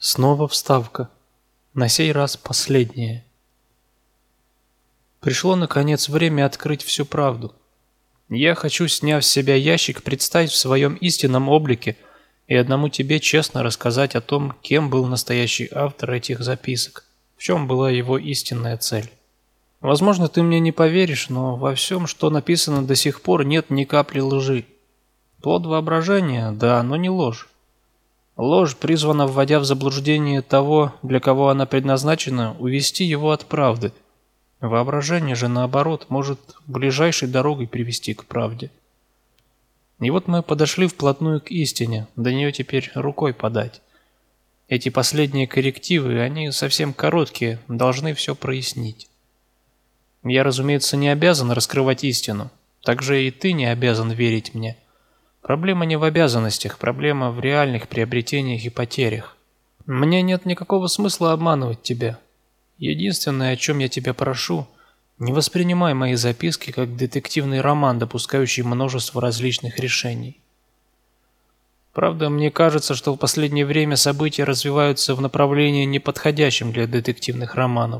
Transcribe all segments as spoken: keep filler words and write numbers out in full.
Снова вставка. На сей раз последняя. Пришло, наконец, время открыть всю правду. Я хочу, сняв с себя ящик, представить в своем истинном облике и одному тебе честно рассказать о том, кем был настоящий автор этих записок, в чем была его истинная цель. Возможно, ты мне не поверишь, но во всем, что написано до сих пор, нет ни капли лжи. Плод воображения, да, но не ложь. Ложь призвана, вводя в заблуждение того, для кого она предназначена, увести его от правды. Воображение же, наоборот, может ближайшей дорогой привести к правде. И вот мы подошли вплотную к истине, до нее теперь рукой подать. Эти последние коррективы, они совсем короткие, должны все прояснить. Я, разумеется, не обязан раскрывать истину, также и ты не обязан верить мне. Проблема не в обязанностях, проблема в реальных приобретениях и потерях. Мне нет никакого смысла обманывать тебя. Единственное, о чем я тебя прошу, не воспринимай мои записки как детективный роман, допускающий множество различных решений. Правда, мне кажется, что в последнее время события развиваются в направлении, неподходящем для детективных романов.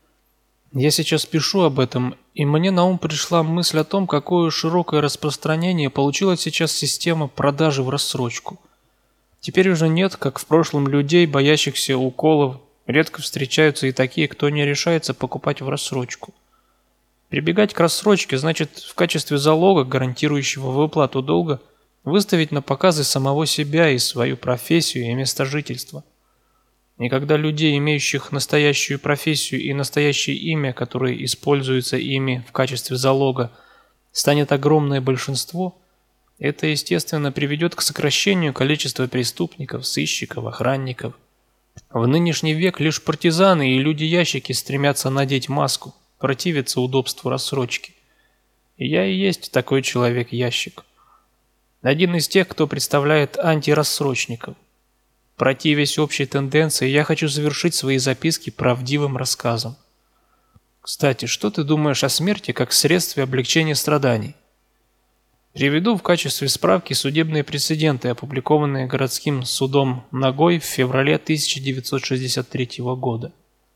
Я сейчас пишу об этом, и мне на ум пришла мысль о том, какое широкое распространение получила сейчас система продажи в рассрочку. Теперь уже нет, как в прошлом, людей, боящихся уколов, редко встречаются и такие, кто не решается покупать в рассрочку. Прибегать к рассрочке значит в качестве залога, гарантирующего выплату долга, выставить на показ и самого себя, и свою профессию, и место жительства. И когда людей, имеющих настоящую профессию и настоящее имя, которые используются ими в качестве залога, станет огромное большинство, это, естественно, приведет к сокращению количества преступников, сыщиков, охранников. В нынешний век лишь партизаны и люди-ящики стремятся надеть маску, противиться удобству рассрочки. И я и есть такой человек-ящик. Один из тех, кто представляет антирассрочников. Противясь общей тенденции, я хочу завершить свои записки правдивым рассказом. Кстати, что ты думаешь о смерти как средстве облегчения страданий? Приведу в качестве справки судебные прецеденты, опубликованные городским судом Ногой в феврале тысяча девятьсот шестьдесят третьего года.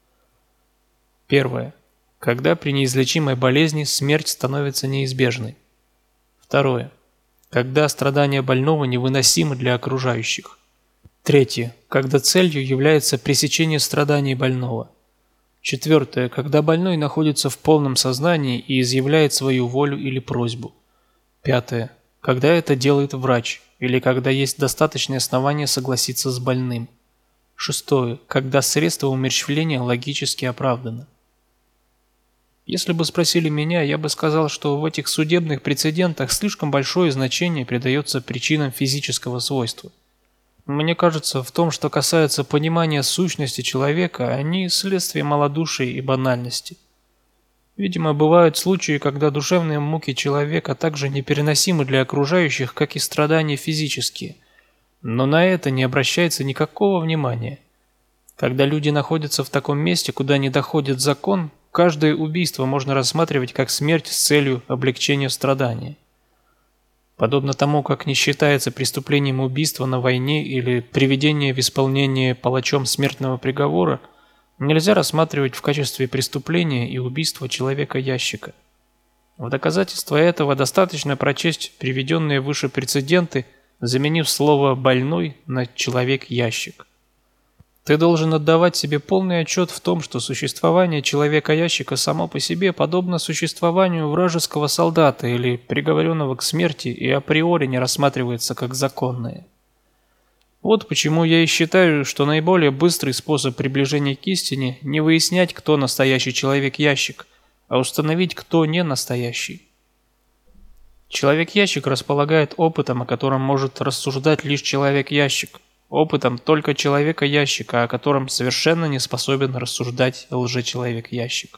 Первое. Когда при неизлечимой болезни смерть становится неизбежной. Второе. Когда страдания больного невыносимы для окружающих. Третье. Когда целью является пресечение страданий больного. Четвертое. Когда больной находится в полном сознании и изъявляет свою волю или просьбу. Пятое. Когда это делает врач, или когда есть достаточные основания согласиться с больным. Шестое. Когда средство умерщвления логически оправдано. Если бы спросили меня, я бы сказал, что в этих судебных прецедентах слишком большое значение придается причинам физического свойства. Мне кажется, в том, что касается понимания сущности человека, они следствие малодушия и банальности. Видимо, бывают случаи, когда душевные муки человека также непереносимы для окружающих, как и страдания физические. Но на это не обращается никакого внимания. Когда люди находятся в таком месте, куда не доходит закон, каждое убийство можно рассматривать как смерть с целью облегчения страданий. Подобно тому, как не считается преступлением убийства на войне или приведение в исполнение палачом смертного приговора, нельзя рассматривать в качестве преступления и убийства человека-ящика. В доказательство этого достаточно прочесть приведенные выше прецеденты, заменив слово «больной» на «человек-ящик». Ты должен отдавать себе полный отчет в том, что существование человека-ящика само по себе подобно существованию вражеского солдата или приговоренного к смерти и априори не рассматривается как законное. Вот почему я и считаю, что наиболее быстрый способ приближения к истине не выяснять, кто настоящий человек-ящик, а установить, кто не настоящий. Человек-ящик располагает опытом, о котором может рассуждать лишь человек-ящик. Опытом только человека-ящика, о котором совершенно не способен рассуждать лжечеловек-ящик.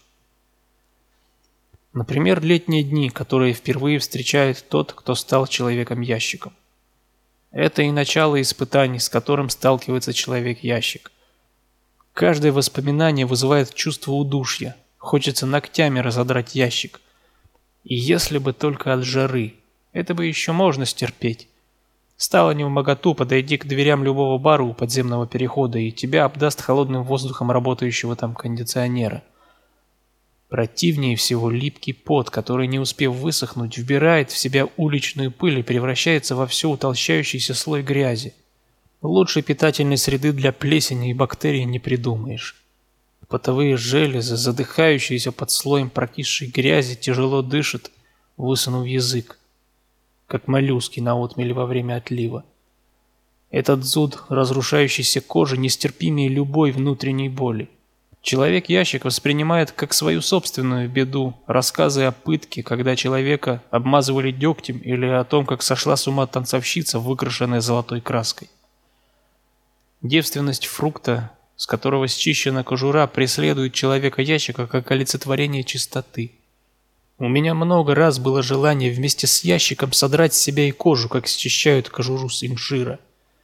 Например, летние дни, которые впервые встречает тот, кто стал человеком-ящиком. Это и начало испытаний, с которым сталкивается человек-ящик. Каждое воспоминание вызывает чувство удушья, хочется ногтями разодрать ящик. И если бы только от жары, это бы еще можно стерпеть. Стало невмоготу, подойди к дверям любого бара у подземного перехода, и тебя обдаст холодным воздухом работающего там кондиционера. Противнее всего липкий пот, который, не успев высохнуть, вбирает в себя уличную пыль и превращается во все утолщающийся слой грязи. Лучшей питательной среды для плесени и бактерий не придумаешь. Потовые железы, задыхающиеся под слоем прокисшей грязи, тяжело дышат, высунув язык, как моллюски на отмеле во время отлива. Этот зуд разрушающейся кожи нестерпимее любой внутренней боли. Человек-ящик воспринимает как свою собственную беду рассказы о пытке, когда человека обмазывали дегтем, или о том, как сошла с ума танцовщица, выкрашенная золотой краской. Девственность фрукта, с которого счищена кожура, преследует человека-ящика как олицетворение чистоты. У меня много раз было желание вместе с ящиком содрать с себя и кожу, как счищают кожуру с инжира.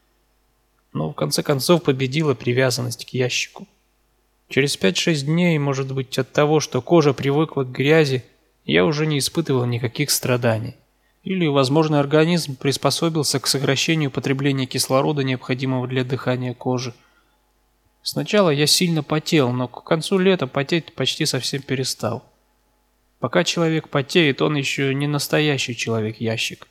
Но в конце концов победила привязанность к ящику. Через пять-шесть дней, может быть, от того, что кожа привыкла к грязи, я уже не испытывал никаких страданий. Или, возможно, организм приспособился к сокращению потребления кислорода, необходимого для дыхания кожи. Сначала я сильно потел, но к концу лета потеть почти совсем перестал. Пока человек потеет, он еще не настоящий человек-ящик.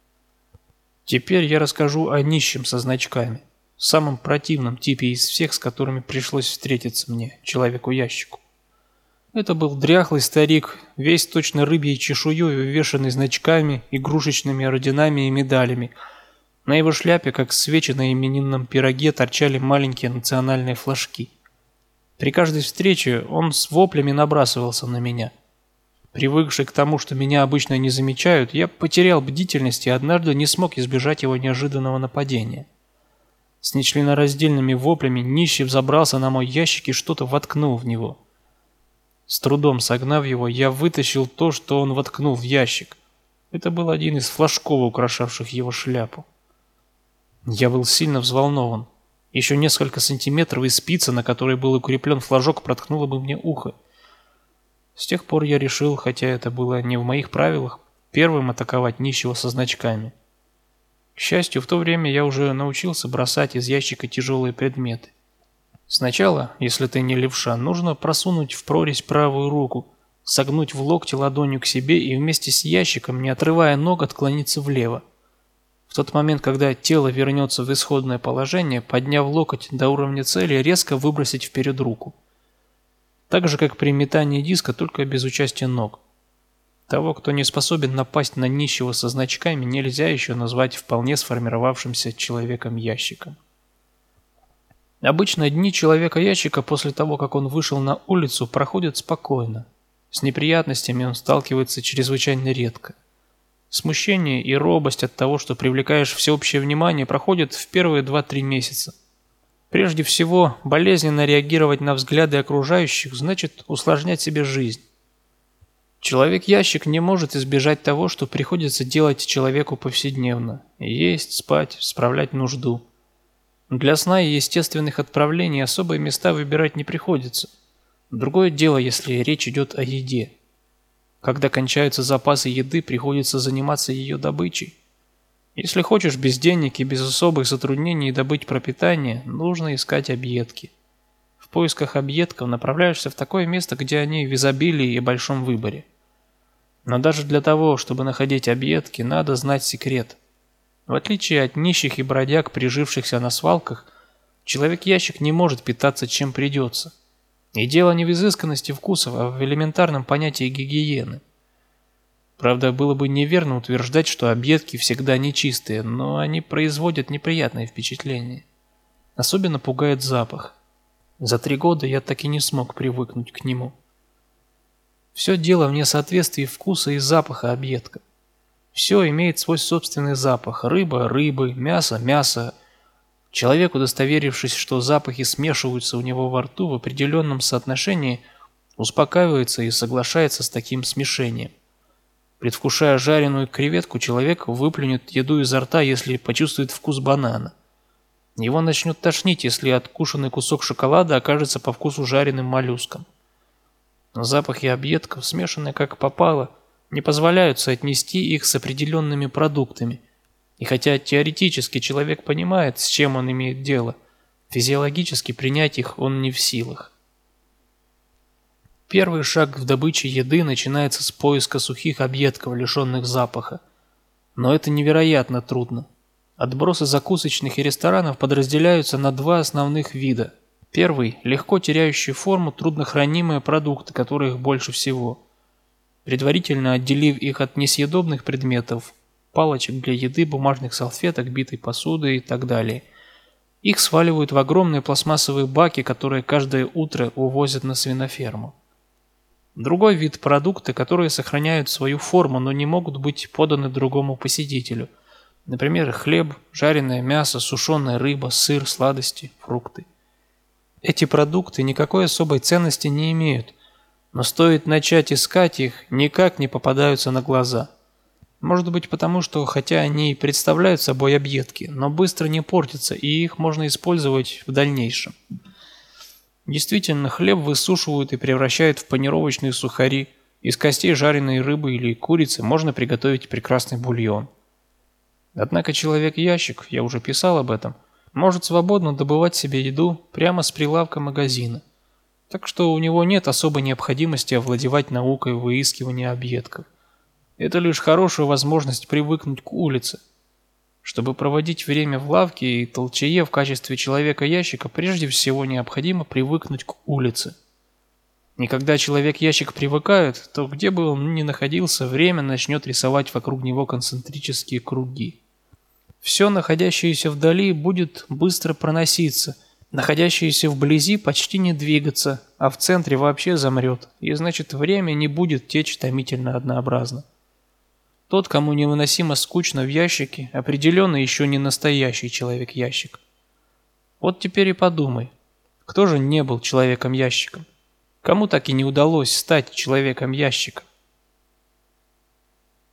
Теперь я расскажу о нищем со значками. Самом противном типе из всех, с которыми пришлось встретиться мне, человеку-ящику. Это был дряхлый старик, весь точно рыбьей чешуей, увешанный значками, игрушечными орденами и медалями. На его шляпе, как свечи на именинном пироге, торчали маленькие национальные флажки. При каждой встрече он с воплями набрасывался на меня. Привыкший к тому, что меня обычно не замечают, я потерял бдительность и однажды не смог избежать его неожиданного нападения. С нечленораздельными воплями нищий взобрался на мой ящик и что-то воткнул в него. С трудом согнав его, я вытащил то, что он воткнул в ящик. Это был один из флажков, украшавших его шляпу. Я был сильно взволнован. Еще несколько сантиметров, и спица, на которой был укреплен флажок, проткнула бы мне ухо. С тех пор я решил, хотя это было не в моих правилах, первым атаковать нищего со значками. К счастью, в то время я уже научился бросать из ящика тяжелые предметы. Сначала, если ты не левша, нужно просунуть в прорезь правую руку, согнуть в локте ладонью к себе и вместе с ящиком, не отрывая ног, отклониться влево. В тот момент, когда тело вернется в исходное положение, подняв локоть до уровня цели, резко выбросить вперед руку. Так же, как при метании диска, только без участия ног. Того, кто не способен напасть на нищего со значками, нельзя еще назвать вполне сформировавшимся человеком-ящиком. Обычно дни человека-ящика после того, как он вышел на улицу, проходят спокойно. С неприятностями он сталкивается чрезвычайно редко. Смущение и робость от того, что привлекаешь всеобщее внимание, проходят в первые два-три месяца. Прежде всего, болезненно реагировать на взгляды окружающих значит усложнять себе жизнь. Человек-ящик не может избежать того, что приходится делать человеку повседневно – есть, спать, справлять нужду. Для сна и естественных отправлений особые места выбирать не приходится. Другое дело, если речь идет о еде. Когда кончаются запасы еды, приходится заниматься ее добычей. Если хочешь без денег и без особых затруднений добыть пропитание, нужно искать объедки. В поисках объедков направляешься в такое место, где они в изобилии и большом выборе. Но даже для того, чтобы находить объедки, надо знать секрет. В отличие от нищих и бродяг, прижившихся на свалках, человек-ящик не может питаться чем придется. И дело не в изысканности вкусов, а в элементарном понятии гигиены. Правда, было бы неверно утверждать, что объедки всегда нечистые, но они производят неприятное впечатление. Особенно пугает запах. За три года я так и не смог привыкнуть к нему. Все дело в несоответствии вкуса и запаха объедка. Все имеет свой собственный запах. Рыба – рыбы, мясо – мясо. Человек, удостоверившись, что запахи смешиваются у него во рту в определенном соотношении, успокаивается и соглашается с таким смешением. Предвкушая жареную креветку, человек выплюнет еду изо рта, если почувствует вкус банана. Его начнет тошнить, если откушенный кусок шоколада окажется по вкусу жареным моллюском. Но запахи объедков, смешанные как попало, не позволяют соотнести их с определенными продуктами, И хотя теоретически человек понимает, с чем он имеет дело, физиологически принять их он не в силах. Первый шаг в добыче еды начинается с поиска сухих объедков, лишенных запаха. Но это невероятно трудно. Отбросы закусочных и ресторанов подразделяются на два основных вида. Первый – легко теряющий форму труднохранимые продукты, которых больше всего. Предварительно отделив их от несъедобных предметов, палочек для еды, бумажных салфеток, битой посуды и так далее, их сваливают в огромные пластмассовые баки, которые каждое утро увозят на свиноферму. Другой вид – продукты, которые сохраняют свою форму, но не могут быть поданы другому посетителю. Например, хлеб, жареное мясо, сушеная рыба, сыр, сладости, фрукты. Эти продукты никакой особой ценности не имеют, но стоит начать искать их, никак не попадаются на глаза. Может быть потому, что хотя они и представляют собой объедки, но быстро не портятся и их можно использовать в дальнейшем. Действительно, хлеб высушивают и превращают в панировочные сухари. Из костей жареной рыбы или курицы можно приготовить прекрасный бульон. Однако человек-ящик, я уже писал об этом, может свободно добывать себе еду прямо с прилавка магазина. Так что у него нет особой необходимости овладевать наукой выискивания объедков. Это лишь хорошая возможность привыкнуть к улице. Чтобы проводить время в лавке и толчее в качестве человека-ящика, прежде всего необходимо привыкнуть к улице. И когда человек-ящик привыкает, то где бы он ни находился, время начнет рисовать вокруг него концентрические круги. Все находящееся вдали будет быстро проноситься, находящееся вблизи почти не двигаться, а в центре вообще замрет, и значит время не будет течь томительно однообразно. Тот, кому невыносимо скучно в ящике, определенно еще не настоящий человек-ящик. Вот теперь и подумай, кто же не был человеком-ящиком? Кому так и не удалось стать человеком-ящиком?